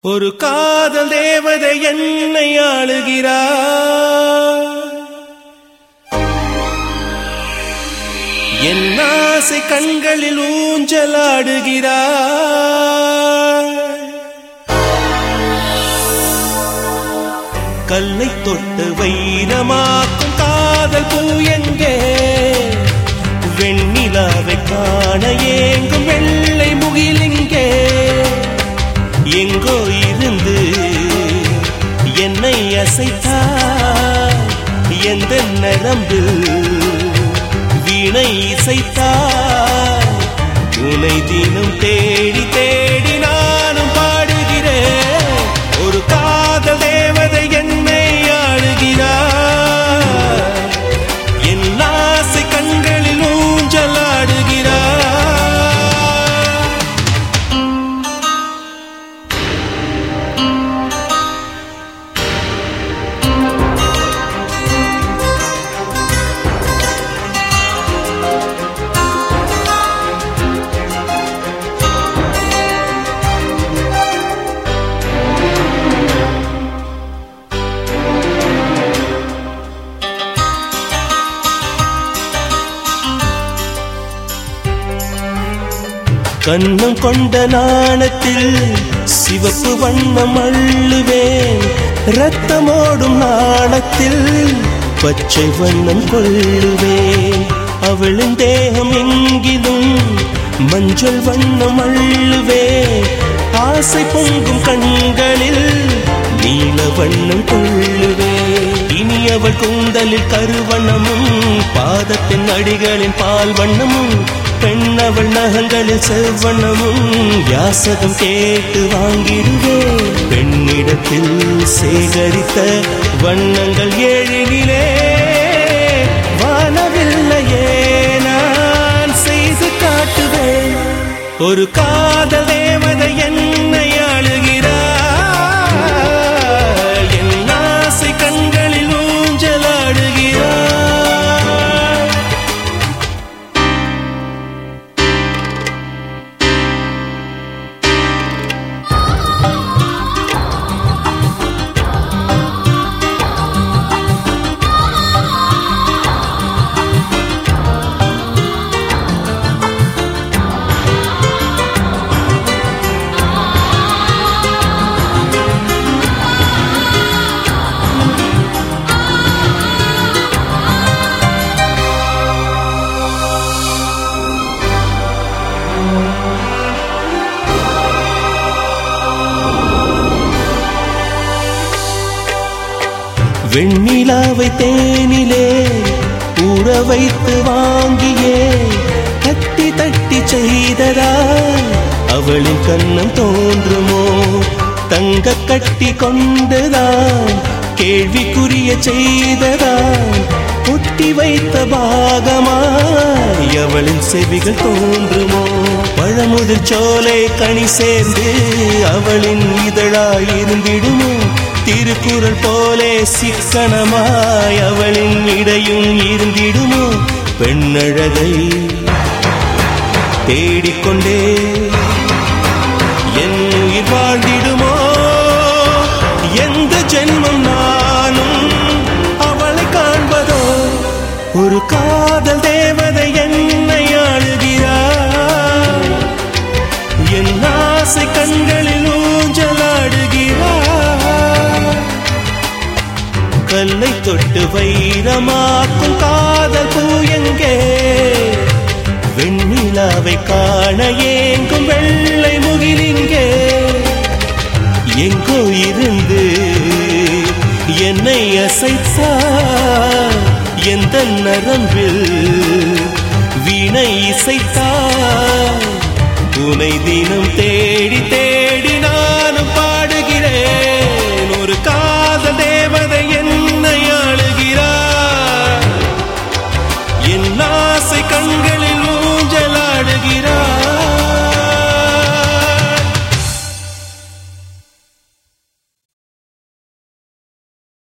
ஒரு காதல் தேவதை என்னை ஆளுகிறார். என் ஆசை கண்களில் ஊஞ்சலாடுகிறார். கல்லை தொட்டு வைரமாக்கும் காதல் பூ எங்கே? வெண்ணிலாவை காண ஏங்கும் வெள்ளை முகிலிங்கே. எங்கோ இருந்து என்னை அசைத்தார். எந்த நரம்பில் வீணை இசைத்தார். உனை தினம் தேடி தேடி நானும் பாடுகிறேன். ஒரு காதல் தேவதை என்னை ஆளுகிறார். என் ஆசை கண்களில் ஊஞ்சலாடுகிறார். கண்ணம் கொண்ட நாணத்தில் சிவப்பு வண்ணம் அள்ளுவேன். இரத்தமோடும் நாணத்தில் பச்சை வண்ணம் கொள்ளுவேன். அவளின் தேகம் எங்கிலும் மஞ்சள் வண்ணம் அள்ளுவேன். ஆசை பொங்கும் கண்களில் நீல வண்ணம் கொள்ளுவேன். இனி அவள் கூந்தலில் கருவண்ணமும் பாதத்தின் அடிகளின் பால் வண்ணமும் பெண்ணவள் நகங்களில் செவ்வண்ணமும் யாசகம் கேட்டு வாங்கிடுவேன். பெண்ணிடத்தில் சேகரித்த வண்ணங்கள் ஏழிலே வானவில்லையே நான் செய்து காட்டுவேன். ஒரு காதல் தேவதை என்னை ஆளுகிறார். என் ஆசை கண்களில் ஊஞ்சலாடுகிறார். வெண்ணிலாவை தேனிலே ஊற வைத்து வாங்கியே தட்டி தட்டி செய்ததால் அவளின் கண்ணம் தோன்றுமோ? தங்க கட்டி கொண்டுதான் கேள்விக்குரிய செய்ததால் ஒட்டி வைத்த பாகமாய் அவளின் செவிகள் தோன்றுமோ? பழமுதிர் சோலை கனி சேர்ந்து அவளின் இதழாயிருந்திடுமோ? திருக்குறள் போலே சிக்கனமாய் அவளின் இடையும் இருந்திடுமோ? பெண்ணழகை தேடிக்கொண்டே என் உயிர் வாழ்ந்திடுமோ? எந்த ஜென்மம் நானும் அவளை காண்பதோ? ஒரு காதல் தேவதை என்னை ஆளுகிறார். என் ஆசை கண்களில் ஊஞ்சலாடுகிறார். கல்லை தொட்டு வைரமாக்கும் காதல் பூ எங்கே? வெண்ணிலாவை காண ஏங்கும் வெள்ளை முகிலிங்கே. எங்கோ இருந்து என்னை அசைத்தார். எந்த நரம்பில் வீணை இசைத்தார். உனை தினம் தேடி